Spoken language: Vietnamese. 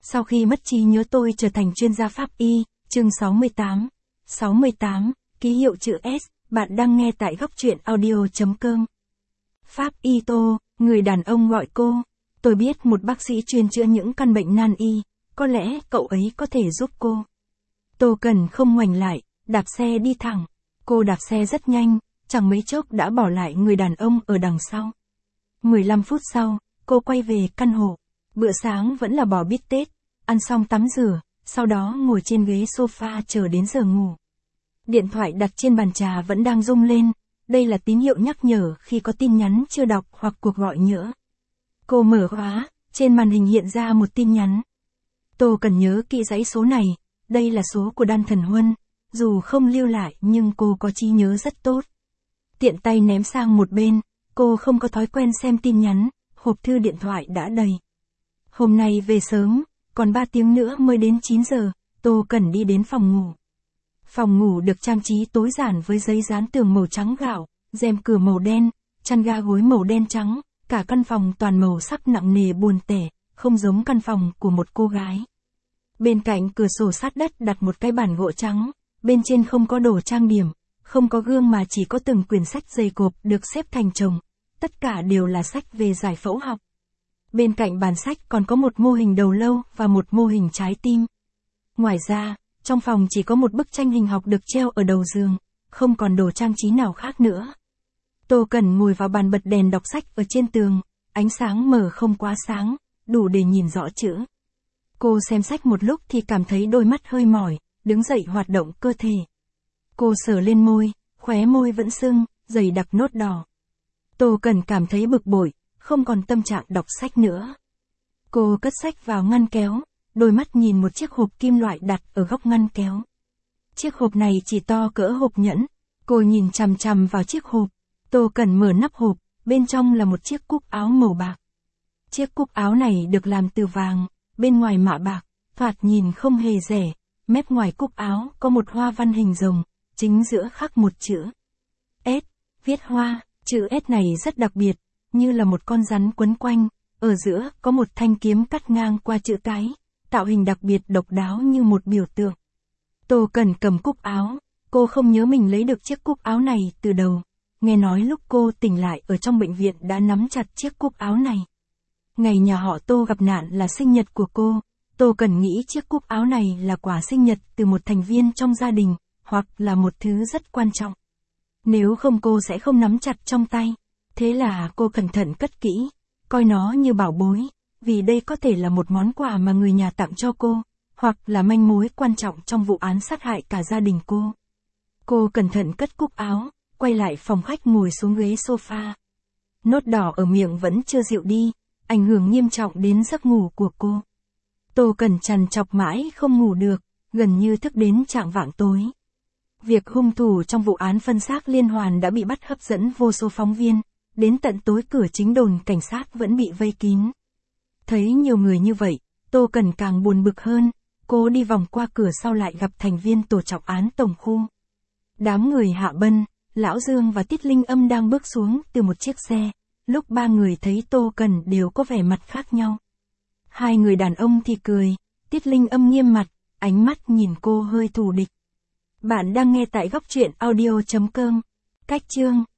Sau khi mất trí nhớ tôi trở thành chuyên gia pháp y, chương 68. 68, ký hiệu chữ S, bạn đang nghe tại góc truyện audio.com. Pháp y Tô, người đàn ông gọi cô. Tôi biết một bác sĩ chuyên chữa những căn bệnh nan y, có lẽ cậu ấy có thể giúp cô. Tô Cần không ngoảnh lại, đạp xe đi thẳng. Cô đạp xe rất nhanh, chẳng mấy chốc đã bỏ lại người đàn ông ở đằng sau. 15 phút sau, cô quay về căn hộ. Bữa sáng vẫn là bò bít tết, ăn xong tắm rửa, sau đó ngồi trên ghế sofa chờ đến giờ ngủ. Điện thoại đặt trên bàn trà vẫn đang rung lên, đây là tín hiệu nhắc nhở khi có tin nhắn chưa đọc hoặc cuộc gọi nhỡ. Cô mở khóa, trên màn hình hiện ra một tin nhắn. Tô Cần nhớ kỹ dãy số này, đây là số của Đan Thần Huân, dù không lưu lại nhưng cô có trí nhớ rất tốt. Tiện tay ném sang một bên, cô không có thói quen xem tin nhắn, hộp thư điện thoại đã đầy. Hôm nay về sớm, còn 3 tiếng nữa mới đến 9 giờ, Tô Cần đi đến phòng ngủ. Phòng ngủ được trang trí tối giản với giấy dán tường màu trắng gạo, rèm cửa màu đen, chăn ga gối màu đen trắng, cả căn phòng toàn màu sắc nặng nề buồn tẻ, không giống căn phòng của một cô gái. Bên cạnh cửa sổ sát đất đặt một cái bàn gỗ trắng, bên trên không có đồ trang điểm, không có gương mà chỉ có từng quyển sách dày cộp được xếp thành chồng, tất cả đều là sách về giải phẫu học. Bên cạnh bàn sách còn có một mô hình đầu lâu và một mô hình trái tim. Ngoài ra, trong phòng chỉ có một bức tranh hình học được treo ở đầu giường, không còn đồ trang trí nào khác nữa. Tô Cần ngồi vào bàn bật đèn đọc sách ở trên tường, ánh sáng mờ không quá sáng, đủ để nhìn rõ chữ. Cô xem sách một lúc thì cảm thấy đôi mắt hơi mỏi, đứng dậy hoạt động cơ thể. Cô sờ lên môi, khóe môi vẫn sưng, dày đặc nốt đỏ. Tô Cần cảm thấy bực bội, không còn tâm trạng đọc sách nữa. Cô cất sách vào ngăn kéo, đôi mắt nhìn một chiếc hộp kim loại đặt ở góc ngăn kéo. Chiếc hộp này chỉ to cỡ hộp nhẫn. Cô nhìn chằm chằm vào chiếc hộp. Tô Cần mở nắp hộp, bên trong là một chiếc cúc áo màu bạc. Chiếc cúc áo này được làm từ vàng, bên ngoài mạ bạc, thoạt nhìn không hề rẻ. Mép ngoài cúc áo có một hoa văn hình rồng, chính giữa khắc một chữ S, viết hoa. Chữ S này rất đặc biệt, như là một con rắn quấn quanh, ở giữa có một thanh kiếm cắt ngang qua chữ cái, tạo hình đặc biệt độc đáo như một biểu tượng. Tô Cần cầm cúc áo, cô không nhớ mình lấy được chiếc cúc áo này từ đầu, nghe nói lúc cô tỉnh lại ở trong bệnh viện đã nắm chặt chiếc cúc áo này. Ngày nhà họ Tô gặp nạn là sinh nhật của cô, Tô Cần nghĩ chiếc cúc áo này là quà sinh nhật từ một thành viên trong gia đình, hoặc là một thứ rất quan trọng. Nếu không cô sẽ không nắm chặt trong tay. Thế là cô cẩn thận cất kỹ, coi nó như bảo bối, vì đây có thể là một món quà mà người nhà tặng cho cô, hoặc là manh mối quan trọng trong vụ án sát hại cả gia đình cô. Cô cẩn thận cất cúc áo, quay lại phòng khách ngồi xuống ghế sofa. Nốt đỏ ở miệng vẫn chưa dịu đi, ảnh hưởng nghiêm trọng đến giấc ngủ của cô. Tô Cần trằn trọc mãi không ngủ được, gần như thức đến chạng vạng tối. Việc hung thủ trong vụ án phân xác liên hoàn đã bị bắt hấp dẫn vô số phóng viên, đến tận tối cửa chính đồn cảnh sát vẫn bị vây kín. Thấy nhiều người như vậy, Tô Cần càng buồn bực hơn, cô đi vòng qua cửa sau lại gặp thành viên tổ trọng án tổng khu. Đám người Hạ Bân, Lão Dương và Tiết Linh Âm đang bước xuống từ một chiếc xe, lúc ba người thấy Tô Cần đều có vẻ mặt khác nhau. Hai người đàn ông thì cười, Tiết Linh Âm nghiêm mặt, ánh mắt nhìn cô hơi thù địch. Bạn đang nghe tại góc truyện audio.com. Cách chương